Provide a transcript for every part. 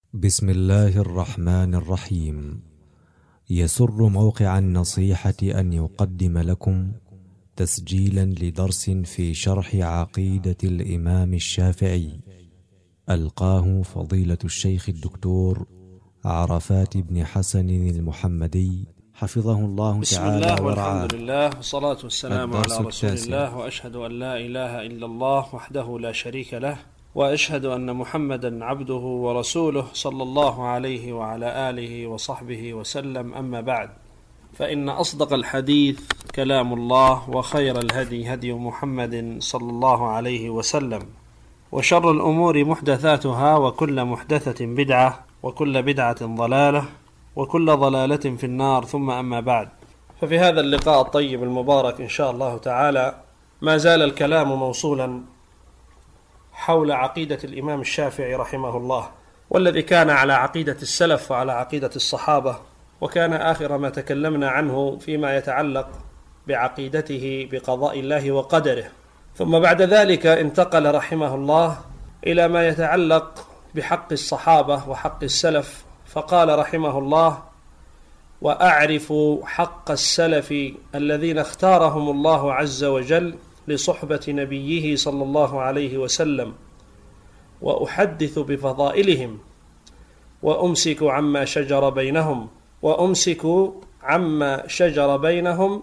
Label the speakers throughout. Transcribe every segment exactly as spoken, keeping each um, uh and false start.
Speaker 1: بسم الله الرحمن الرحيم. يسر موقع النصيحة أن يقدم لكم تسجيلا لدرس في شرح عقيدة الإمام الشافعي، ألقاه فضيلة الشيخ الدكتور عرفات بن حسن المحمدي حفظه الله
Speaker 2: بسم
Speaker 1: تعالى
Speaker 2: الله
Speaker 1: ورعاه.
Speaker 2: والحمد لله والصلاة والسلام على رسول
Speaker 1: التاسع.
Speaker 2: الله، وأشهد أن لا إله إلا الله وحده لا شريك له، وأشهد أن محمدا عبده ورسوله صلى الله عليه وعلى آله وصحبه وسلم. أما بعد، فإن أصدق الحديث كلام الله، وخير الهدي هدي محمد صلى الله عليه وسلم، وشر الأمور محدثاتها، وكل محدثة بدعة، وكل بدعة ضلالة، وكل ضلالة في النار. ثم أما بعد، ففي هذا اللقاء الطيب المبارك إن شاء الله تعالى ما زال الكلام موصولا حول عقيدة الإمام الشافعي رحمه الله، والذي كان على عقيدة السلف وعلى عقيدة الصحابة، وكان آخر ما تكلمنا عنه فيما يتعلق بعقيدته بقضاء الله وقدره. ثم بعد ذلك انتقل رحمه الله إلى ما يتعلق بحق الصحابة وحق السلف، فقال رحمه الله: وأعرف حق السلف الذين اختارهم الله عز وجل لصحبة نبيه صلى الله عليه وسلم، وأحدث بفضائلهم، وأمسك عما شجر بينهم وأمسك عما شجر بينهم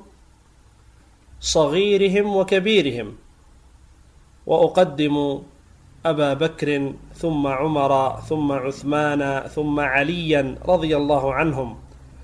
Speaker 2: صغيرهم وكبيرهم، وأقدم أبا بكر ثم عمر ثم عثمان ثم عليا رضي الله عنهم،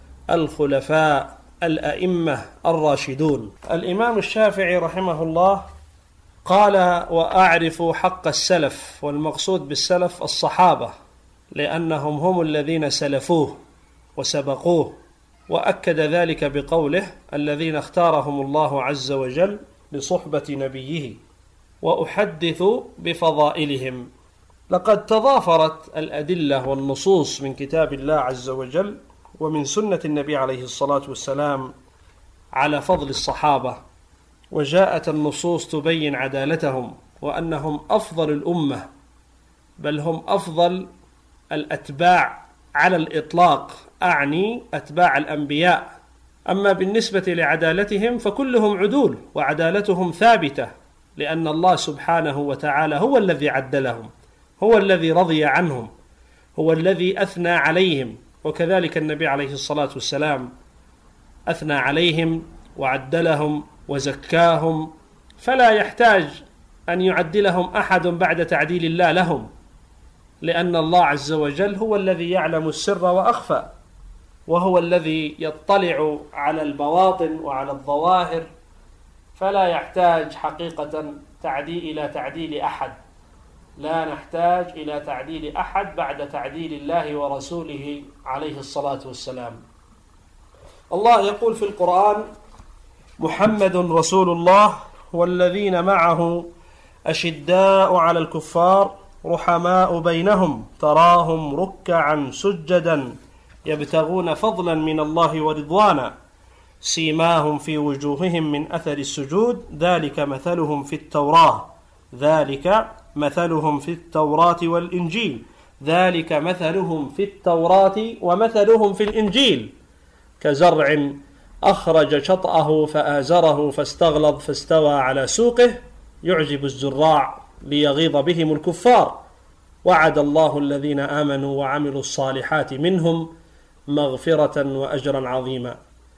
Speaker 2: الخلفاء الأئمة الراشدون. الإمام الشافعي رحمه الله قال: وأعرف حق السلف، والمقصود بالسلف الصحابة، لأنهم هم الذين سلفوه وسبقوه، وأكد ذلك بقوله: الذين اختارهم الله عز وجل لصحبة نبيه، وأحدث بفضائلهم. لقد تضافرت الأدلة والنصوص من كتاب الله عز وجل ومن سنة النبي عليه الصلاة والسلام على فضل الصحابة، وجاءت النصوص تبين عدالتهم، وأنهم أفضل الأمة، بل هم أفضل الأتباع على الإطلاق، أعني أتباع الأنبياء. أما بالنسبة لعدالتهم فكلهم عدول، وعدالتهم ثابتة، لأن الله سبحانه وتعالى هو الذي عدلهم، هو الذي رضي عنهم، هو الذي أثنى عليهم. وكذلك النبي عليه الصلاة والسلام أثنى عليهم وعدلهم وزكاهم، فلا يحتاج أن يعدلهم أحد بعد تعديل الله لهم، لأن الله عز وجل هو الذي يعلم السر وأخفى، وهو الذي يطلع على البواطن وعلى الظواهر، فلا يحتاج حقيقة تعديل إلى تعديل أحد، لا نحتاج إلى تعديل أحد بعد تعديل الله ورسوله عليه الصلاة والسلام. الله يقول في القرآن: محمد رسول الله والذين معه أشداء على الكفار رحماء بينهم تراهم ركعا سجدا يبتغون فضلا من الله ورضوانا سيماهم في وجوههم من أثر السجود ذلك مثلهم في التوراة ذلك مثلهم في التوراة والإنجيل ذلك مثلهم في التوراة ومثلهم في الإنجيل كزرع أخرج شطأه فآزره فاستغلظ فاستوى على سوقه يعجب الزراع ليغيظ بهم الكفار وعد الله الذين آمنوا وعملوا الصالحات منهم مغفرة وأجرا عظيما.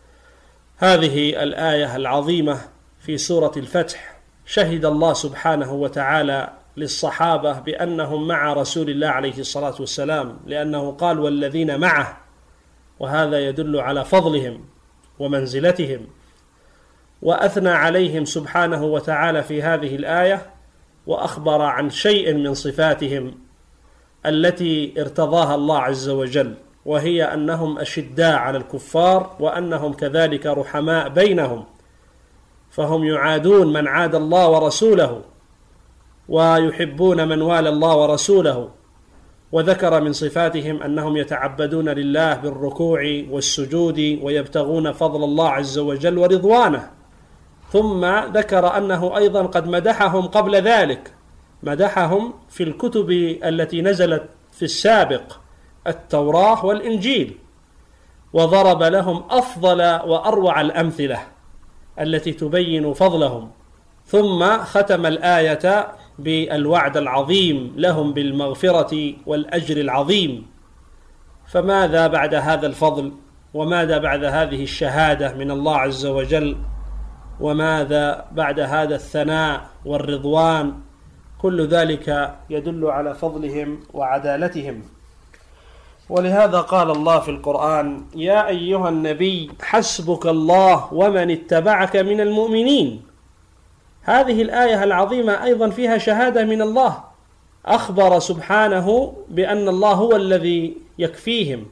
Speaker 2: هذه الآية العظيمة في سورة الفتح شهد الله سبحانه وتعالى للصحابة بأنهم مع رسول الله عليه الصلاة والسلام، لأنه قال: والذين معه، وهذا يدل على فضلهم ومنزلتهم. وأثنى عليهم سبحانه وتعالى في هذه الآية، وأخبر عن شيء من صفاتهم التي ارتضاها الله عز وجل، وهي أنهم أشداء على الكفار، وأنهم كذلك رحماء بينهم، فهم يعادون من عاد الله ورسوله، ويحبون من والى الله ورسوله. وذكر من صفاتهم أنهم يتعبدون لله بالركوع والسجود ويبتغون فضل الله عز وجل ورضوانه. ثم ذكر أنه أيضا قد مدحهم قبل ذلك، مدحهم في الكتب التي نزلت في السابق التوراة والإنجيل، وضرب لهم أفضل وأروع الأمثلة التي تبين فضلهم، ثم ختم الآية بالوعد العظيم لهم بالمغفرة والأجر العظيم. فماذا بعد هذا الفضل؟ وماذا بعد هذه الشهادة من الله عز وجل؟ وماذا بعد هذا الثناء والرضوان؟ كل ذلك يدل على فضلهم وعدالتهم. ولهذا قال الله في القرآن: يا أيها النبي حسبك الله ومن اتبعك من المؤمنين. هذه الآية العظيمة أيضا فيها شهادة من الله، أخبر سبحانه بأن الله هو الذي يكفيهم،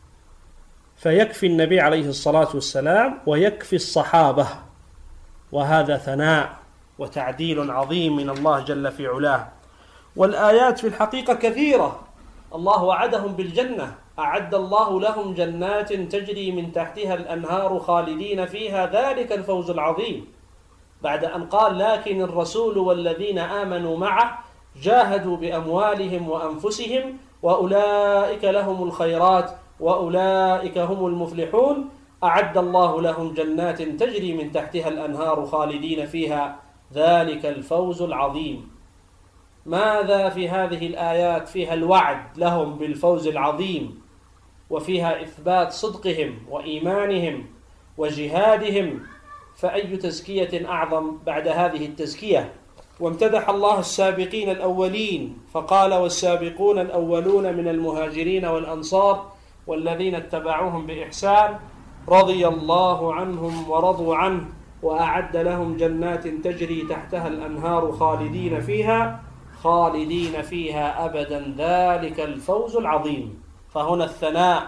Speaker 2: فيكفي النبي عليه الصلاة والسلام ويكفي الصحابة، وهذا ثناء وتعديل عظيم من الله جل في علاه. والآيات في الحقيقة كثيرة. الله وعدهم بالجنة، أعد الله لهم جنات تجري من تحتها الأنهار خالدين فيها ذلك الفوز العظيم، بعد أن قال: لكن الرسول والذين آمنوا معه جاهدوا بأموالهم وأنفسهم وأولئك لهم الخيرات وأولئك هم المفلحون، أعد الله لهم جنات تجري من تحتها الأنهار خالدين فيها ذلك الفوز العظيم. ماذا في هذه الآيات؟ فيها الوعد لهم بالفوز العظيم، وفيها إثبات صدقهم وإيمانهم وجهادهم، فأي تزكية أعظم بعد هذه التزكية؟ وامتدح الله السابقين الأولين فقال: والسابقون الأولون من المهاجرين والأنصار والذين اتبعوهم بإحسان رضي الله عنهم ورضوا عنه وأعد لهم جنات تجري تحتها الأنهار خالدين فيها خالدين فيها أبدا ذلك الفوز العظيم. فهنا الثناء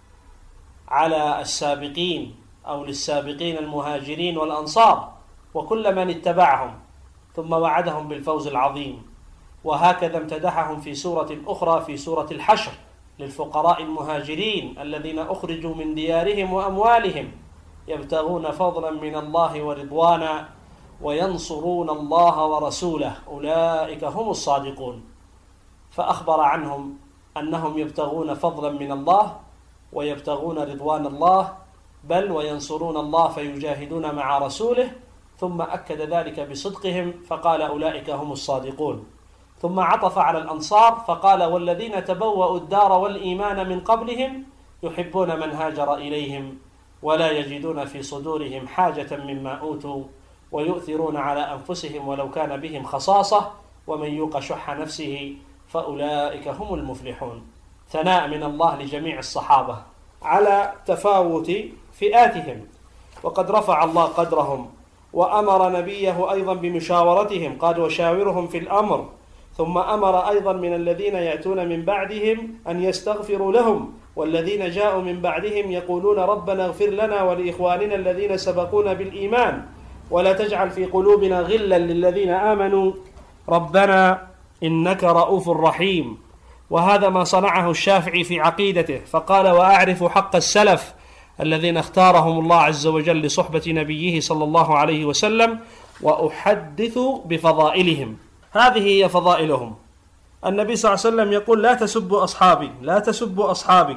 Speaker 2: على السابقين أو للسابقين المهاجرين والأنصار وكل من اتبعهم، ثم وعدهم بالفوز العظيم. وهكذا امتدحهم في سورة أخرى في سورة الحشر للفقراء المهاجرين الذين أخرجوا من ديارهم وأموالهم يبتغون فضلا من الله ورضوانا وينصرون الله ورسوله أولئك هم الصادقون. فأخبر عنهم أنهم يبتغون فضلا من الله ويبتغون رضوان الله، بل وينصرون الله فيجاهدون مع رسوله، ثم أكد ذلك بصدقهم فقال: أولئك هم الصادقون. ثم عطف على الأنصار فقال: والذين تبوأوا الدار والإيمان من قبلهم يحبون من هاجر إليهم ولا يجدون في صدورهم حاجة مما أوتوا ويؤثرون على أنفسهم ولو كان بهم خصاصة ومن يوق شح نفسه فأولئك هم المفلحون. ثناء من الله لجميع الصحابة على تفاوت فئاتهم، وقد رفع الله قدرهم وأمر نبيه أيضا بمشاورتهم، قال: وشاورهم في الأمر. ثم أمر أيضا من الذين يأتون من بعدهم أن يستغفروا لهم، والذين جاءوا من بعدهم يقولون ربنا اغفر لنا ولإخواننا الذين سبقونا بالإيمان ولا تجعل في قلوبنا غلا للذين آمنوا ربنا إنك رؤوف رحيم. وهذا ما صنعه الشافعي في عقيدته، فقال: وأعرف حق السلف الذين اختارهم الله عز وجل لصحبة نبيه صلى الله عليه وسلم وأحدث بفضائلهم. هذه هي فضائلهم. النبي صلى الله عليه وسلم يقول: لا تسبوا أصحابي لا تسبوا أصحابي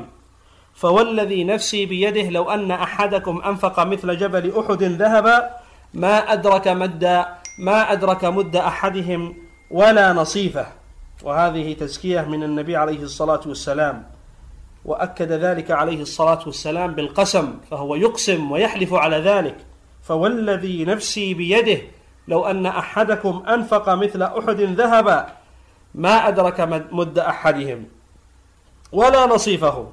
Speaker 2: فوالذي نفسي بيده لو أن أحدكم أنفق مثل جبل أحد ذهبا ما أدرك مد ما أدرك مد أحدهم ولا نصيفه. وهذه تزكية من النبي عليه الصلاة والسلام، وأكد ذلك عليه الصلاة والسلام بالقسم، فهو يقسم ويحلف على ذلك: فوالذي نفسي بيده لو أن أحدكم أنفق مثل أحد ذهبا ما أدرك مد أحدهم ولا نصيفه.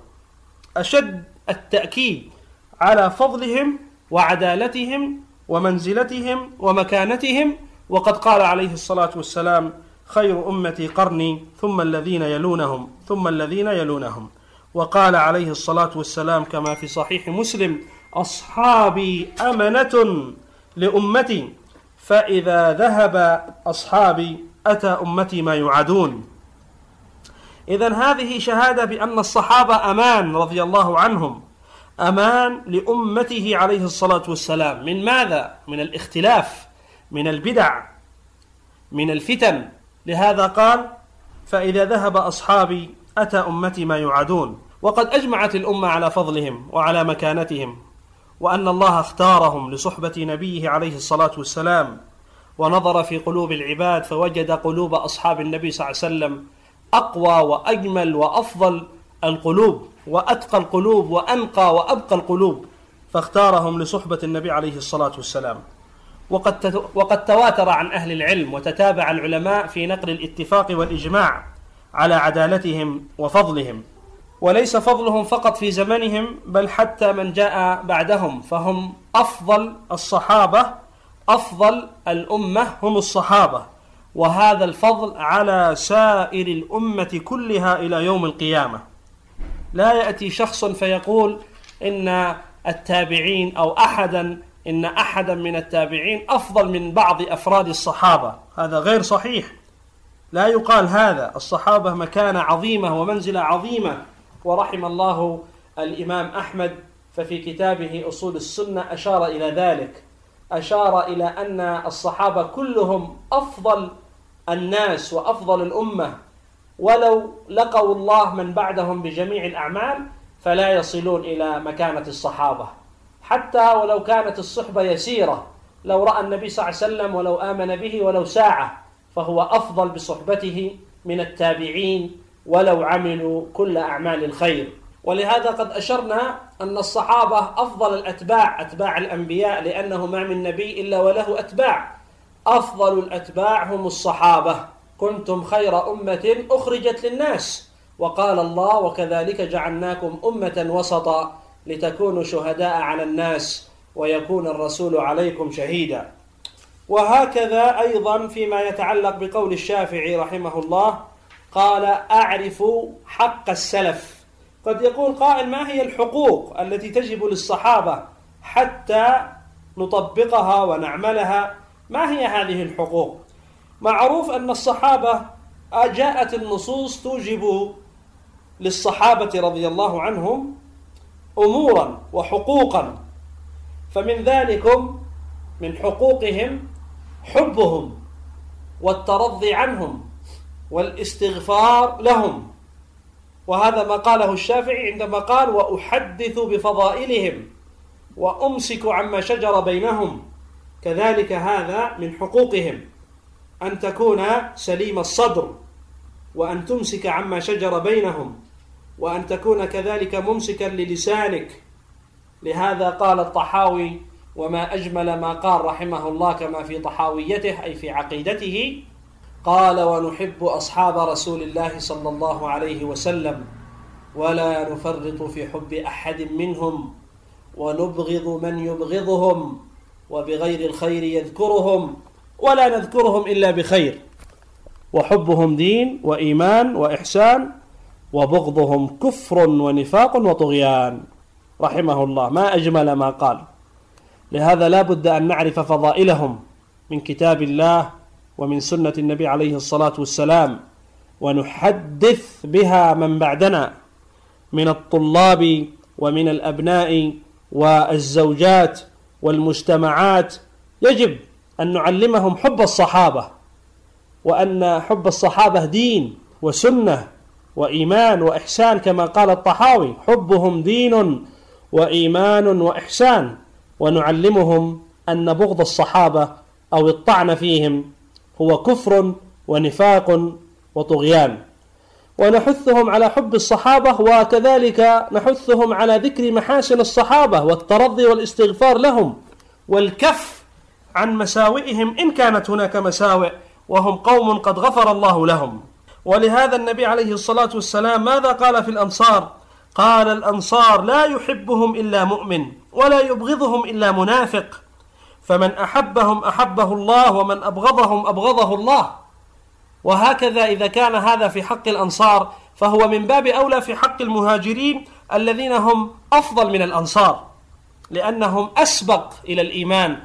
Speaker 2: أشد التأكيد على فضلهم وعدالتهم ومنزلتهم ومكانتهم. وقد قال عليه الصلاة والسلام: خير أمتي قرني ثم الذين يلونهم ثم الذين يلونهم. وقال عليه الصلاة والسلام كما في صحيح مسلم: أصحابي أمنة لأمتي فإذا ذهب أصحابي أتى أمتي ما يعدون. إذن هذه شهادة بأن الصحابة أمان رضي الله عنهم، أمان لأمته عليه الصلاة والسلام. من ماذا؟ من الاختلاف، من البدع، من الفتن. لهذا قال: فإذا ذهب أصحابي أتى أمتي ما يوعدون. وقد أجمعت الأمة على فضلهم وعلى مكانتهم، وأن الله اختارهم لصحبة نبيه عليه الصلاة والسلام، ونظر في قلوب العباد فوجد قلوب أصحاب النبي صلى الله عليه وسلم أقوى وأجمل وأفضل القلوب وأتقى القلوب وأنقى وأبقى القلوب، فاختارهم لصحبة النبي عليه الصلاة والسلام. وقد وقد تواتر عن أهل العلم وتتابع العلماء في نقل الاتفاق والإجماع على عدالتهم وفضلهم، وليس فضلهم فقط في زمنهم بل حتى من جاء بعدهم، فهم أفضل الصحابة، أفضل الأمة هم الصحابة، وهذا الفضل على سائر الأمة كلها إلى يوم القيامة. لا يأتي شخص فيقول إن التابعين أو أحدا إن أحدا من التابعين أفضل من بعض أفراد الصحابة، هذا غير صحيح، لا يقال هذا. الصحابة مكانة عظيمة ومنزلة عظيمة، ورحم الله الإمام أحمد ففي كتابه أصول السنة أشار إلى ذلك، أشار إلى أن الصحابة كلهم أفضل الناس وأفضل الأمة، ولو لقوا الله من بعدهم بجميع الأعمال فلا يصلون إلى مكانة الصحابة، حتى ولو كانت الصحبة يسيرة، لو رأى النبي صلى الله عليه وسلم ولو آمن به ولو ساعة فهو أفضل بصحبته من التابعين ولو عملوا كل أعمال الخير. ولهذا قد أشرنا أن الصحابة أفضل الأتباع، أتباع الأنبياء، لأنه ما من نبي إلا وله أتباع، أفضل الأتباع هم الصحابة. كنتم خير أمة أخرجت للناس، وقال الله وكذلك جعلناكم أمة وسطا لتكونوا شهداء على الناس ويكون الرسول عليكم شهيدا. وهكذا أيضا فيما يتعلق بقول الشافعي رحمه الله، قال أعرف حق السلف. قد يقول قائل ما هي الحقوق التي تجب للصحابة حتى نطبقها ونعملها؟ ما هي هذه الحقوق؟ معروف أن الصحابة جاءت النصوص توجب للصحابة رضي الله عنهم أمورا وحقوقا، فمن ذلكم من حقوقهم حبهم والترضي عنهم والاستغفار لهم، وهذا ما قاله الشافعي عندما قال وأحدث بفضائلهم وأمسك عما شجر بينهم. كذلك هذا من حقوقهم أن تكون سليم الصدر، وأن تمسك عما شجر بينهم، وأن تكون كذلك ممسكا للسانك. لهذا قال الطحاوي وما أجمل ما قال رحمه الله كما في طحاويته أي في عقيدته، قال ونحب أصحاب رسول الله صلى الله عليه وسلم ولا نفرط في حب أحد منهم ونبغض من يبغضهم وبغير الخير يذكرهم ولا نذكرهم إلا بخير، وحبهم دين وإيمان وإحسان وبغضهم كفر ونفاق وطغيان. رحمه الله، ما أجمل ما قال. لهذا لا بد أن نعرف فضائلهم من كتاب الله ومن سنة النبي عليه الصلاة والسلام، ونحدث بها من بعدنا من الطلاب ومن الأبناء والزوجات والمجتمعات. يجب أن نعلمهم حب الصحابة، وأن حب الصحابة دين وسنة وإيمان وإحسان، كما قال الطحاوي حبهم دين وإيمان وإحسان، ونعلمهم أن بغض الصحابة أو الطعن فيهم هو كفر ونفاق وطغيان. ونحثهم على حب الصحابة، وكذلك نحثهم على ذكر محاسن الصحابة والترضي والاستغفار لهم والكف عن مساوئهم إن كانت هناك مساوئ، وهم قوم قد غفر الله لهم. ولهذا النبي عليه الصلاة والسلام ماذا قال في الأنصار؟ قال الأنصار لا يحبهم إلا مؤمن ولا يبغضهم إلا منافق، فمن أحبهم أحبه الله ومن أبغضهم أبغضه الله. وهكذا إذا كان هذا في حق الأنصار فهو من باب أولى في حق المهاجرين الذين هم أفضل من الأنصار، لأنهم أسبق إلى الإيمان،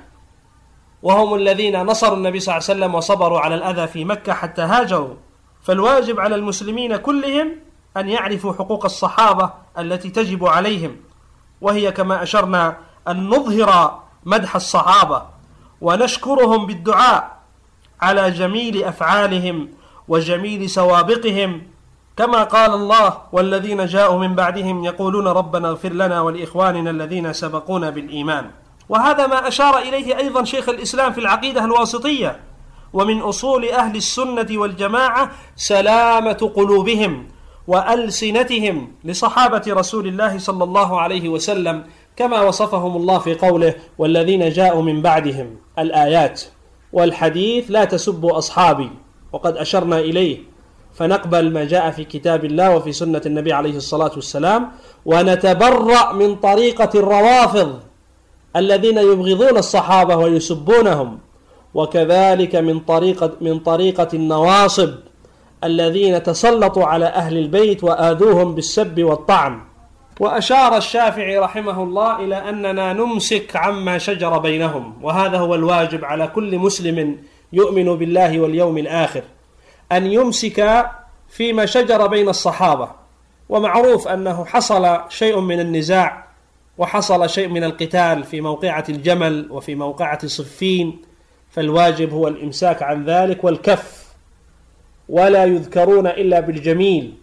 Speaker 2: وهم الذين نصروا النبي صلى الله عليه وسلم وصبروا على الأذى في مكة حتى هاجروا. فالواجب على المسلمين كلهم أن يعرفوا حقوق الصحابة التي تجب عليهم، وهي كما أشرنا أن نظهر مدح الصحابة ونشكرهم بالدعاء على جميل أفعالهم وجميل سوابقهم كما قال الله: والذين جاءوا من بعدهم يقولون ربنا اغفر لنا ولإخواننا الذين سبقونا بالإيمان. وهذا ما أشار إليه أيضا شيخ الإسلام في العقيدة الواسطية: ومن أصول أهل السنة والجماعة سلامة قلوبهم وألسنتهم لصحابة رسول الله صلى الله عليه وسلم، كما وصفهم الله في قوله: والذين جاءوا من بعدهم، الآيات والحديث لا تسبوا أصحابي، وقد أشرنا إليه، فنقبل ما جاء في كتاب الله وفي سنة النبي عليه الصلاة والسلام، ونتبرأ من طريقة الروافض الذين يبغضون الصحابة ويسبونهم، وكذلك من طريقة من طريقة النواصب الذين تسلطوا على أهل البيت وآذوهم بالسب والطعن. وأشار الشافعي رحمه الله إلى أننا نمسك عما شجر بينهم، وهذا هو الواجب على كل مسلم يؤمن بالله واليوم الآخر، أن يمسك فيما شجر بين الصحابة. ومعروف أنه حصل شيء من النزاع وحصل شيء من القتال في موقعة الجمل وفي موقعة صفين، فالواجب هو الإمساك عن ذلك والكف، ولا يذكرون إلا بالجميل،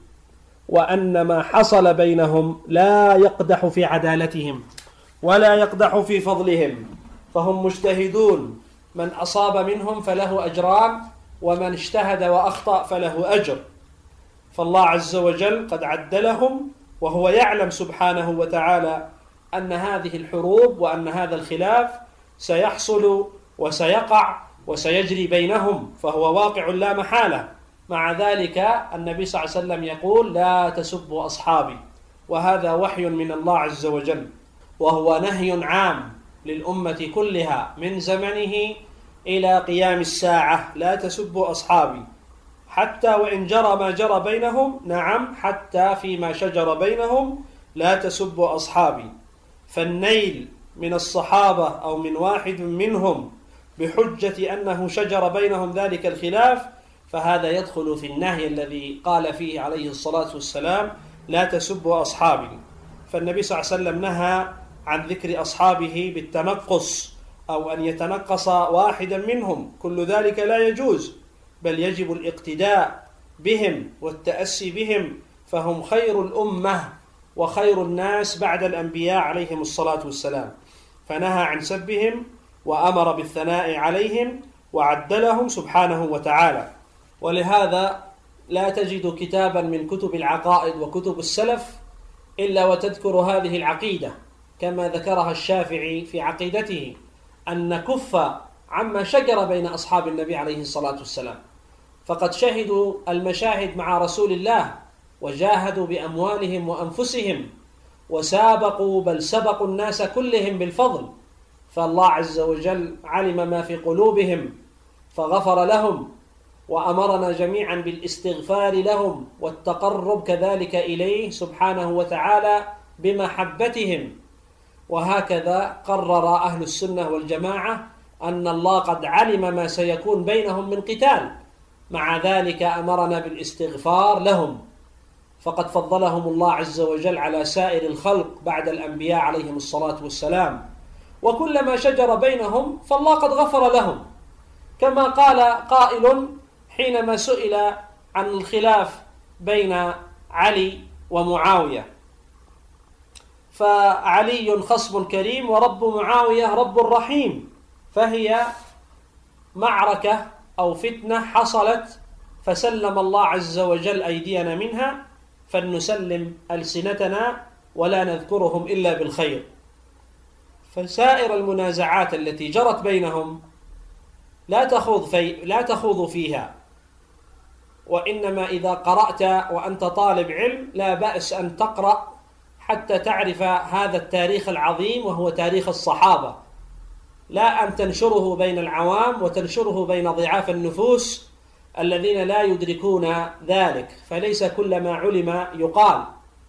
Speaker 2: وأن ما حصل بينهم لا يقدح في عدالتهم ولا يقدح في فضلهم، فهم مجتهدون، من أصاب منهم فله أجران، ومن اجتهد وأخطأ فله أجر. فالله عز وجل قد عدلهم، وهو يعلم سبحانه وتعالى أن هذه الحروب وأن هذا الخلاف سيحصل وسيقع وسيجري بينهم، فهو واقع لا محالة. مع ذلك النبي صلى الله عليه وسلم يقول: لا تسبوا أصحابي، وهذا وحي من الله عز وجل، وهو نهي عام للأمة كلها من زمنه إلى قيام الساعة: لا تسبوا أصحابي، حتى وإن جرى ما جرى بينهم، نعم، حتى فيما شجر بينهم لا تسبوا أصحابي. فالنيل من الصحابة أو من واحد منهم بحجة أنه شجر بينهم ذلك الخلاف، فهذا يدخل في النهي الذي قال فيه عليه الصلاة والسلام: لا تسبوا أصحابي. فالنبي صلى الله عليه وسلم نهى عن ذكر أصحابه بالتنقص، أو أن يتنقص واحدا منهم، كل ذلك لا يجوز، بل يجب الاقتداء بهم والتأسي بهم، فهم خير الأمة وخير الناس بعد الأنبياء عليهم الصلاة والسلام. فنهى عن سبهم وأمر بالثناء عليهم وعدلهم سبحانه وتعالى. ولهذا لا تجد كتابا من كتب العقائد وكتب السلف إلا وتذكر هذه العقيدة، كما ذكرها الشافعي في عقيدته: أن نكف عما شجر بين أصحاب النبي عليه الصلاة والسلام، فقد شهدوا المشاهد مع رسول الله، وجاهدوا بأموالهم وأنفسهم، وسابقوا بل سبقوا الناس كلهم بالفضل، فالله عز وجل علم ما في قلوبهم فغفر لهم، وأمرنا جميعا بالاستغفار لهم والتقرب كذلك إليه سبحانه وتعالى بمحبتهم. وهكذا قرر أهل السنة والجماعة أن الله قد علم ما سيكون بينهم من قتال، مع ذلك أمرنا بالاستغفار لهم، فقد فضلهم الله عز وجل على سائر الخلق بعد الأنبياء عليهم الصلاة والسلام. وكلما شجر بينهم فالله قد غفر لهم، كما قال قائل حينما سئل عن الخلاف بين علي ومعاوية: فعلي خصم كريم ورب معاوية رب رحيم، فهي معركة أو فتنة حصلت فسلم الله عز وجل أيدينا منها، فلنسلم ألسنتنا ولا نذكرهم إلا بالخير. فسائر المنازعات التي جرت بينهم لا تخوض في لا تخوض فيها، وإنما إذا قرأت وأنت طالب علم لا بأس أن تقرأ حتى تعرف هذا التاريخ العظيم وهو تاريخ الصحابة، لا أن تنشره بين العوام وتنشره بين ضعاف النفوس الذين لا يدركون ذلك. فليس كل ما علم يقال،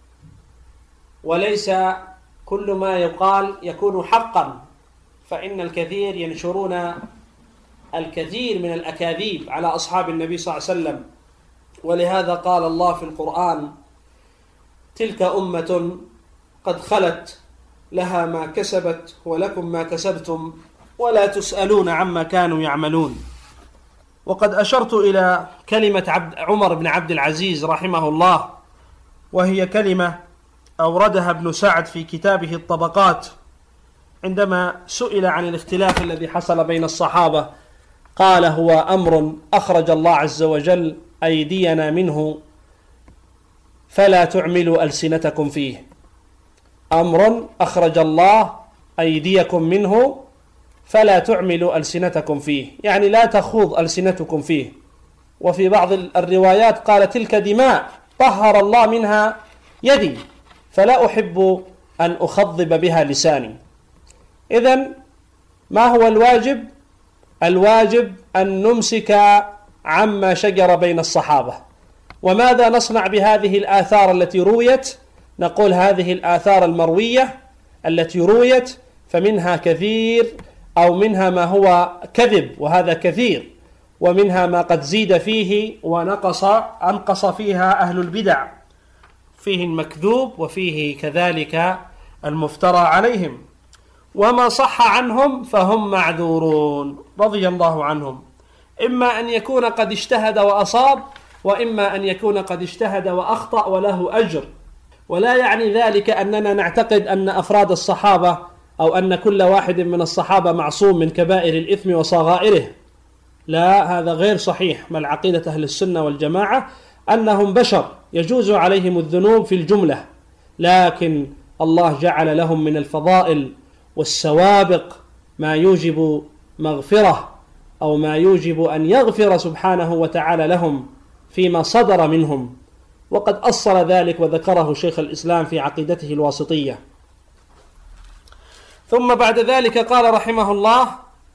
Speaker 2: وليس كل ما يقال يكون حقا، فإن الكثير ينشرون الكثير من الأكاذيب على أصحاب النبي صلى الله عليه وسلم. ولهذا قال الله في القرآن: تلك أمة قد خلت لها ما كسبت ولكم ما كسبتم ولا تسألون عما كانوا يعملون. وقد أشرت إلى كلمة عبد عمر بن عبد العزيز رحمه الله، وهي كلمة أوردها ابن سعد في كتابه الطبقات عندما سئل عن الاختلاف الذي حصل بين الصحابة، قال: هو أمر أخرج الله عز وجل أيدينا منه فلا تعملوا ألسنتكم فيه. أمر أخرج الله أيديكم منه فلا تعملوا ألسنتكم فيه، يعني لا تخوض ألسنتكم فيه. وفي بعض الروايات قال: تلك دماء طهر الله منها يدي فلا أحب أن أخضب بها لساني. إذن ما هو الواجب؟ الواجب أن نمسك عما شجر بين الصحابة. وماذا نصنع بهذه الآثار التي رويت؟ نقول هذه الآثار المروية التي رويت فمنها كثير أو منها ما هو كذب وهذا كثير، ومنها ما قد زيد فيه ونقص أنقص فيها أهل البدع، فيه المكذوب وفيه كذلك المفترى عليهم. وما صح عنهم فهم معذورون رضي الله عنهم، إما أن يكون قد اجتهد وأصاب، وإما أن يكون قد اجتهد وأخطأ وله أجر. ولا يعني ذلك أننا نعتقد أن أفراد الصحابة أو أن كل واحد من الصحابة معصوم من كبائر الإثم وصغائره، لا، هذا غير صحيح. بل عقيدة أهل السنة والجماعة أنهم بشر يجوز عليهم الذنوب في الجملة، لكن الله جعل لهم من الفضائل والسوابق ما يوجب مغفرة أو ما يوجب أن يغفر سبحانه وتعالى لهم فيما صدر منهم، وقد أصل ذلك وذكره شيخ الإسلام في عقيدته الواسطية. ثم بعد ذلك قال رحمه الله: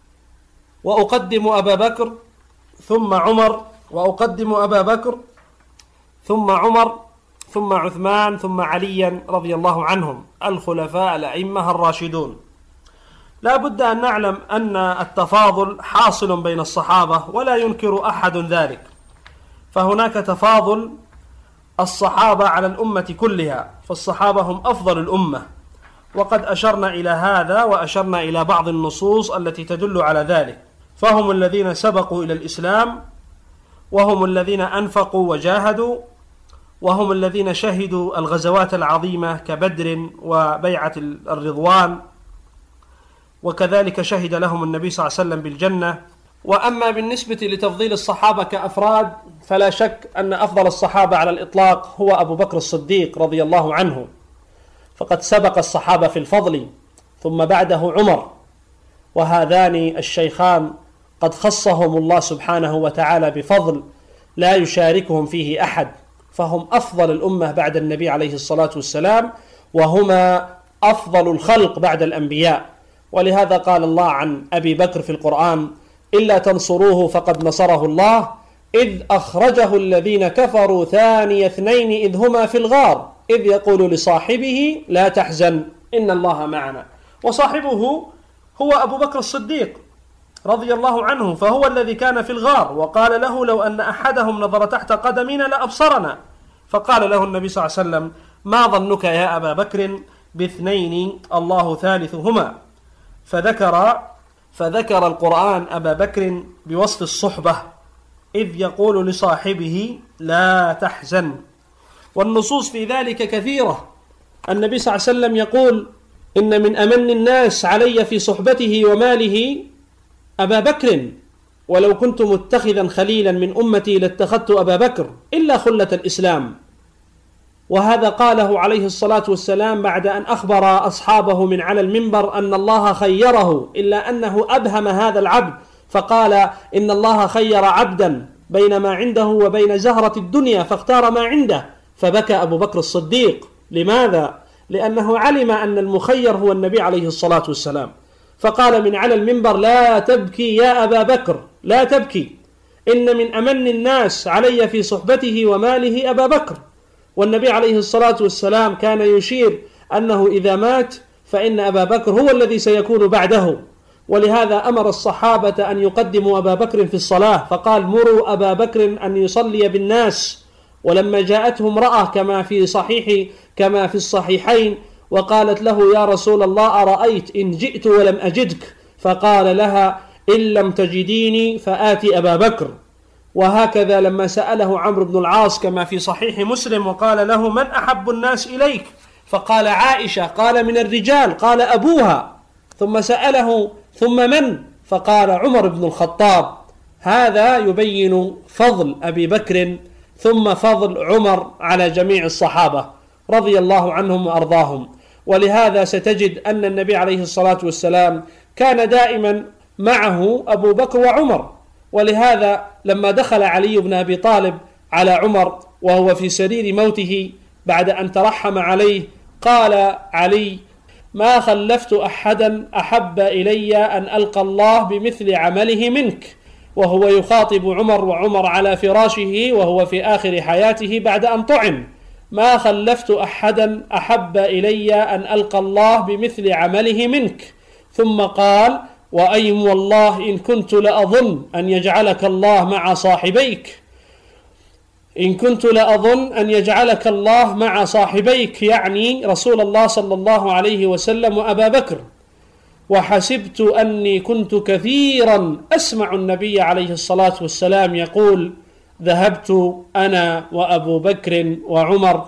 Speaker 2: وأقدم أبا بكر ثم عمر، وأقدم أبا بكر ثم عمر ثم عثمان ثم عليا رضي الله عنهم الخلفاء الأئمة الراشدون. لا بد أن نعلم أن التفاضل حاصل بين الصحابة ولا ينكر أحد ذلك، فهناك تفاضل الصحابة على الأمة كلها، فالصحابة هم أفضل الأمة، وقد أشرنا إلى هذا وأشرنا إلى بعض النصوص التي تدل على ذلك. فهم الذين سبقوا إلى الإسلام، وهم الذين أنفقوا وجاهدوا، وهم الذين شهدوا الغزوات العظيمة كبدر وبيعة الرضوان، وكذلك شهد لهم النبي صلى الله عليه وسلم بالجنة. وأما بالنسبة لتفضيل الصحابة كأفراد فلا شك أن أفضل الصحابة على الإطلاق هو أبو بكر الصديق رضي الله عنه، فقد سبق الصحابة في الفضل، ثم بعده عمر، وهذان الشيخان قد خصهم الله سبحانه وتعالى بفضل لا يشاركهم فيه أحد، فهم أفضل الأمة بعد النبي عليه الصلاة والسلام، وهما أفضل الخلق بعد الأنبياء. ولهذا قال الله عن أبي بكر في القرآن: إلا تنصروه فقد نصره الله إذ أخرجه الذين كفروا ثاني اثنين إذ هما في الغار إذ يقول لصاحبه لا تحزن إن الله معنا. وصاحبه هو أبو بكر الصديق رضي الله عنه، فهو الذي كان في الغار وقال له: لو أن أحدهم نظر تحت قدمنا لأبصرنا. فقال له النبي صلى الله عليه وسلم: ما ظنك يا أبا بكر باثنين الله ثالثهما. فذكر فذكر القرآن أبا بكر بوصف الصحبة إذ يقول لصاحبه لا تحزن، والنصوص في ذلك كثيرة. النبي صلى الله عليه وسلم يقول: إن من أمن الناس علي في صحبته وماله أبا بكر، ولو كنت متخذا خليلا من أمتي لاتخذت أبا بكر إلا خلة الإسلام. وهذا قاله عليه الصلاة والسلام بعد أن أخبر أصحابه من على المنبر أن الله خيره، إلا أنه أبهم هذا العبد فقال: إن الله خير عبدا بين ما عنده وبين زهرة الدنيا فاختار ما عنده. فبكى أبو بكر الصديق. لماذا؟ لأنه علم أن المخير هو النبي عليه الصلاة والسلام، فقال من على المنبر: لا تبكي يا أبا بكر، لا تبكي، إن من أمن الناس علي في صحبته وماله أبا بكر. والنبي عليه الصلاة والسلام كان يشير أنه إذا مات فإن أبا بكر هو الذي سيكون بعده، ولهذا أمر الصحابة أن يقدموا أبا بكر في الصلاة، فقال: مروا أبا بكر أن يصلي بالناس. ولما جاءته امرأة كما في صحيح كما في الصحيحين وقالت له: يا رسول الله أرأيت إن جئت ولم أجدك؟ فقال لها: إن لم تجديني فآتي أبا بكر. وهكذا لما سأله عمرو بن العاص كما في صحيح مسلم وقال له: من أحب الناس إليك؟ فقال: عائشة. قال: من الرجال؟ قال: أبوها. ثم سأله: ثم من؟ فقال: عمر بن الخطاب. هذا يبين فضل أبي بكر ثم فضل عمر على جميع الصحابة رضي الله عنهم وأرضاهم. ولهذا ستجد أن النبي عليه الصلاة والسلام كان دائما معه أبو بكر وعمر. ولهذا لما دخل علي بن أبي طالب على عمر وهو في سرير موته بعد أن ترحم عليه، قال علي: ما خلفت أحدا أحب إلي أن ألقى الله بمثل عمله منك، وهو يخاطب عمر وعمر على فراشه وهو في آخر حياته بعد أن طعن: ما خلفت أحدا أحب إلي أن ألقى الله بمثل عمله منك. ثم قال: وأيم والله إن كنت لأظن أن يجعلك الله مع صاحبيك إن كنت لأظن أن يجعلك الله مع صاحبيك، يعني رسول الله صلى الله عليه وسلم وأبا بكر. وحسبت أني كنت كثيرا أسمع النبي عليه الصلاة والسلام يقول: ذهبت أنا وأبو بكر وعمر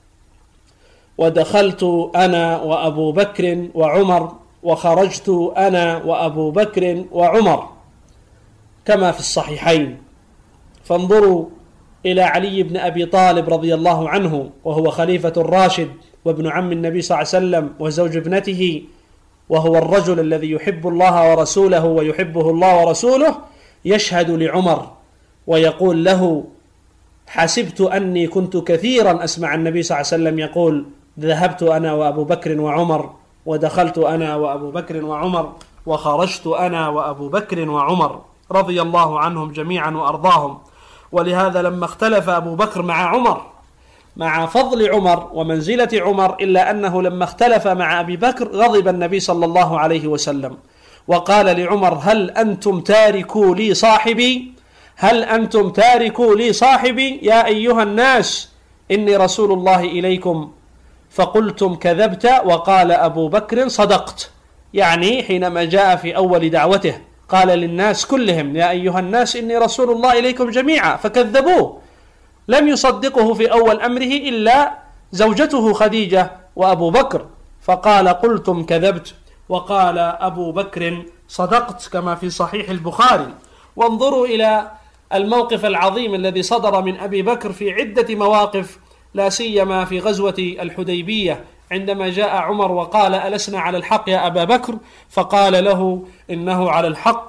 Speaker 2: ودخلت أنا وأبو بكر وعمر وخرجت أنا وأبو بكر وعمر، كما في الصحيحين. فانظروا إلى علي بن أبي طالب رضي الله عنه، وهو خليفة الراشد وابن عم النبي صلى الله عليه وسلم وزوج ابنته، وهو الرجل الذي يحب الله ورسوله ويحبه الله ورسوله، يشهد لعمر ويقول له: حسبت أني كنت كثيرا أسمع النبي صلى الله عليه وسلم يقول: ذهبت أنا وأبو بكر وعمر ودخلت أنا وأبو بكر وعمر وخرجت أنا وأبو بكر وعمر رضي الله عنهم جميعا وأرضاهم. ولهذا لما اختلف أبو بكر مع عمر مع فضل عمر ومنزلة عمر، إلا أنه لما اختلف مع أبي بكر غضب النبي صلى الله عليه وسلم وقال لعمر: هل أنتم تاركوا لي صاحبي؟ هل أنتم تاركوا لي صاحبي؟ يا أيها الناس إني رسول الله إليكم. فقلتم كذبت. وقال أبو بكر: صدقت. يعني حينما جاء في أول دعوته قال للناس كلهم: يا أيها الناس إني رسول الله إليكم جميعا، فكذبوه. لم يصدقه في أول أمره إلا زوجته خديجة وأبو بكر، فقال: قلتم كذبت. وقال أبو بكر: صدقت، كما في صحيح البخاري. وانظروا إلى الموقف العظيم الذي صدر من أبي بكر في عدة مواقف، لا سيما في غزوة الحديبية عندما جاء عمر وقال: ألسنا على الحق يا أبا بكر؟ فقال له: إنه على الحق،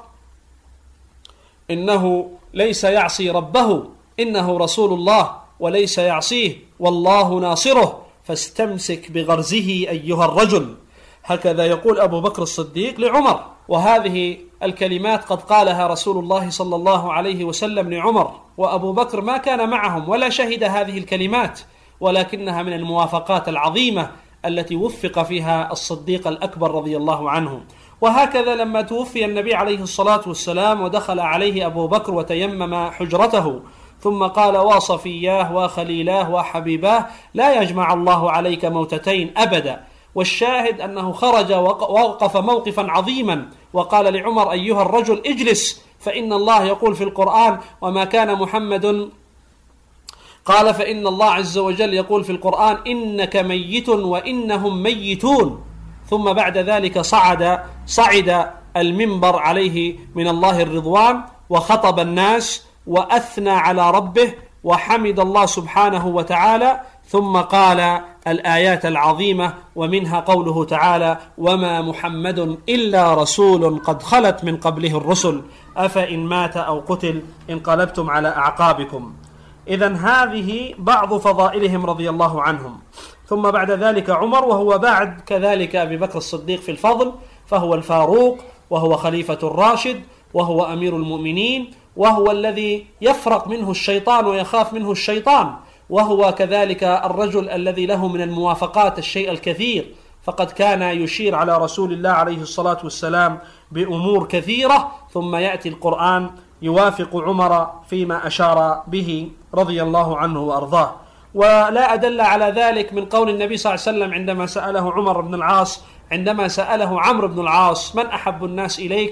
Speaker 2: إنه ليس يعصي ربه، إنه رسول الله وليس يعصيه، والله ناصره، فاستمسك بغرزه أيها الرجل. هكذا يقول أبو بكر الصديق لعمر. وهذه الكلمات قد قالها رسول الله صلى الله عليه وسلم لعمر، وأبو بكر ما كان معهم ولا شهد هذه الكلمات، ولكنها من الموافقات العظيمة التي وفق فيها الصديق الأكبر رضي الله عنه. وهكذا لما توفي النبي عليه الصلاة والسلام ودخل عليه أبو بكر وتيمم حجرته ثم قال: وصفياه وخليلاه وحبيباه لا يجمع الله عليك موتتين أبدا. والشاهد أنه خرج ووقف موقفا عظيما وقال لعمر: أيها الرجل اجلس، فإن الله يقول في القرآن: وما كان محمد قال فإن الله عز وجل يقول في القرآن: إنك ميت وإنهم ميتون. ثم بعد ذلك صعد صعد المنبر عليه من الله الرضوان وخطب الناس وأثنى على ربه وحمد الله سبحانه وتعالى، ثم قال الآيات العظيمة، ومنها قوله تعالى: وما محمد إلا رسول قد خلت من قبله الرسل أفإن مات أو قتل انقلبتم على أعقابكم. إذن هذه بعض فضائلهم رضي الله عنهم. ثم بعد ذلك عمر، وهو بعد كذلك أبي بكر الصديق في الفضل، فهو الفاروق، وهو خليفة الراشد، وهو أمير المؤمنين، وهو الذي يفرق منه الشيطان ويخاف منه الشيطان، وهو كذلك الرجل الذي له من الموافقات الشيء الكثير، فقد كان يشير على رسول الله عليه الصلاة والسلام بأمور كثيرة، ثم يأتي القرآن يوافق عمر فيما أشار به رضي الله عنه وأرضاه. ولا أدل على ذلك من قول النبي صلى الله عليه وسلم عندما سأله عمر بن العاص عندما سأله عمرو بن العاص: من أحب الناس إليك؟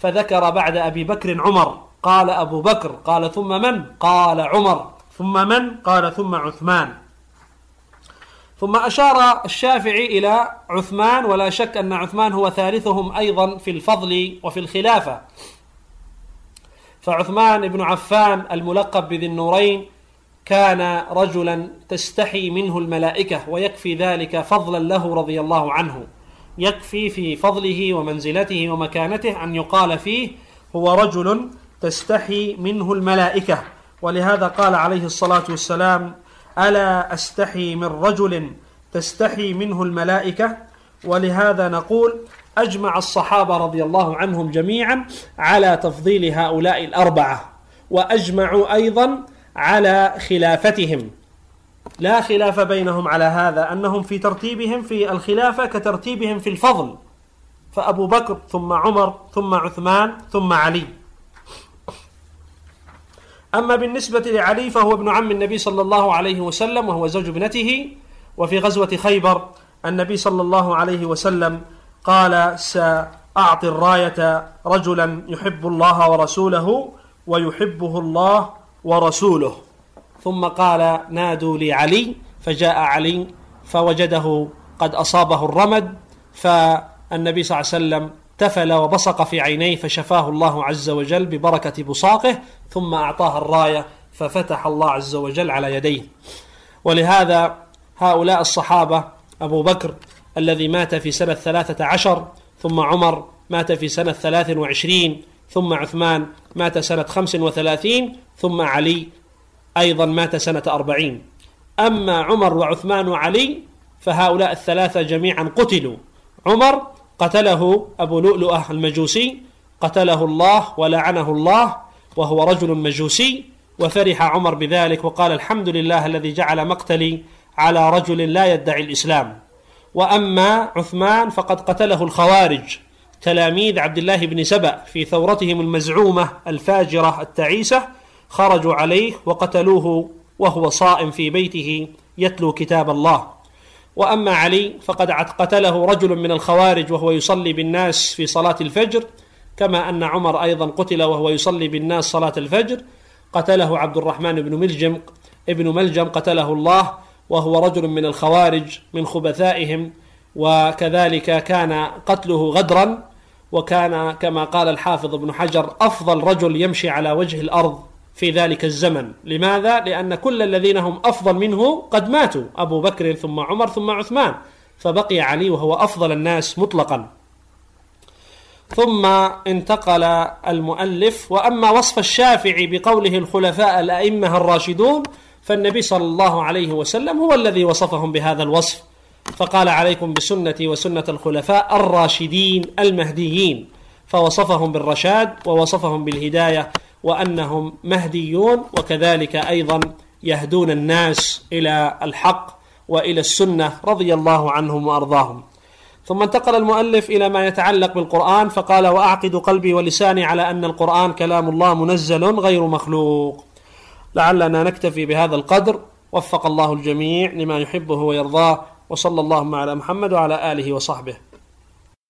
Speaker 2: فذكر بعد أبي بكر عمر، قال أبو بكر، قال ثم من؟ قال عمر، ثم من؟ قال ثم عثمان. ثم أشار الشافعي إلى عثمان، ولا شك أن عثمان هو ثالثهم أيضا في الفضل وفي الخلافة، فعثمان بن عفان الملقب بذي النورين كان رجلا تستحي منه الملائكة، ويكفي ذلك فضلا له رضي الله عنه، يكفي في فضله ومنزلته ومكانته أن يقال فيه هو رجل تستحي منه الملائكة. ولهذا قال عليه الصلاة والسلام: ألا أستحي من رجل تستحي منه الملائكة. ولهذا نقول أجمع الصحابة رضي الله عنهم جميعا على تفضيل هؤلاء الأربعة، وأجمعوا أيضا على خلافتهم، لا خلاف بينهم على هذا، أنهم في ترتيبهم في الخلافة كترتيبهم في الفضل، فأبو بكر ثم عمر ثم عثمان ثم علي. أما بالنسبة لعلي فهو ابن عم النبي صلى الله عليه وسلم، وهو زوج ابنته. وفي غزوة خيبر النبي صلى الله عليه وسلم قال: سأعطي الراية رجلا يحب الله ورسوله ويحبه الله ورسوله. ثم قال: نادوا لي علي، فجاء علي فوجده قد أصابه الرمد، فالنبي صلى الله عليه وسلم تفل وبصق في عينيه فشفاه الله عز وجل ببركة بصاقه، ثم أعطاه الراية ففتح الله عز وجل على يديه. ولهذا هؤلاء الصحابة: أبو بكر الذي مات في سنة ثلاثة عشر، ثم عمر مات في سنة ثلاث وعشرين، ثم عثمان مات سنة خمس وثلاثين، ثم علي أيضا مات سنة أربعين. أما عمر وعثمان وعلي فهؤلاء الثلاثة جميعا قتلوا. عمر قتله أبو لؤلؤة المجوسي، قتله الله ولعنه الله، وهو رجل مجوسي، وفرح عمر بذلك وقال: الحمد لله الذي جعل مقتلي على رجل لا يدعي الإسلام. وأما عثمان فقد قتله الخوارج تلاميذ عبد الله بن سبأ في ثورتهم المزعومة الفاجرة التعيسة، خرجوا عليه وقتلوه وهو صائم في بيته يتلو كتاب الله. وأما علي فقد قتله رجل من الخوارج وهو يصلي بالناس في صلاة الفجر، كما أن عمر أيضا قتل وهو يصلي بالناس صلاة الفجر، قتله عبد الرحمن بن ملجم ابن ملجم قتله الله، وهو رجل من الخوارج من خبثائهم، وكذلك كان قتله غدرا، وكان كما قال الحافظ ابن حجر أفضل رجل يمشي على وجه الأرض في ذلك الزمن. لماذا؟ لأن كل الذين هم أفضل منه قد ماتوا، أبو بكر ثم عمر ثم عثمان، فبقي علي وهو أفضل الناس مطلقا. ثم انتقل المؤلف: وأما وصف الشافعي بقوله الخلفاء الأئمة الراشدون، فالنبي صلى الله عليه وسلم هو الذي وصفهم بهذا الوصف، فقال: عليكم بسنتي وسنة الخلفاء الراشدين المهديين، فوصفهم بالرشاد ووصفهم بالهداية، وأنهم مهديون، وكذلك أيضا يهدون الناس إلى الحق وإلى السنة رضي الله عنهم وأرضاهم. ثم انتقل المؤلف إلى ما يتعلق بالقرآن فقال: وأعقد قلبي ولساني على أن القرآن كلام الله منزل غير مخلوق. لعلنا نكتفي بهذا القدر، وفق الله الجميع لما يحبه ويرضاه، وصلى اللهم على محمد وعلى آله وصحبه.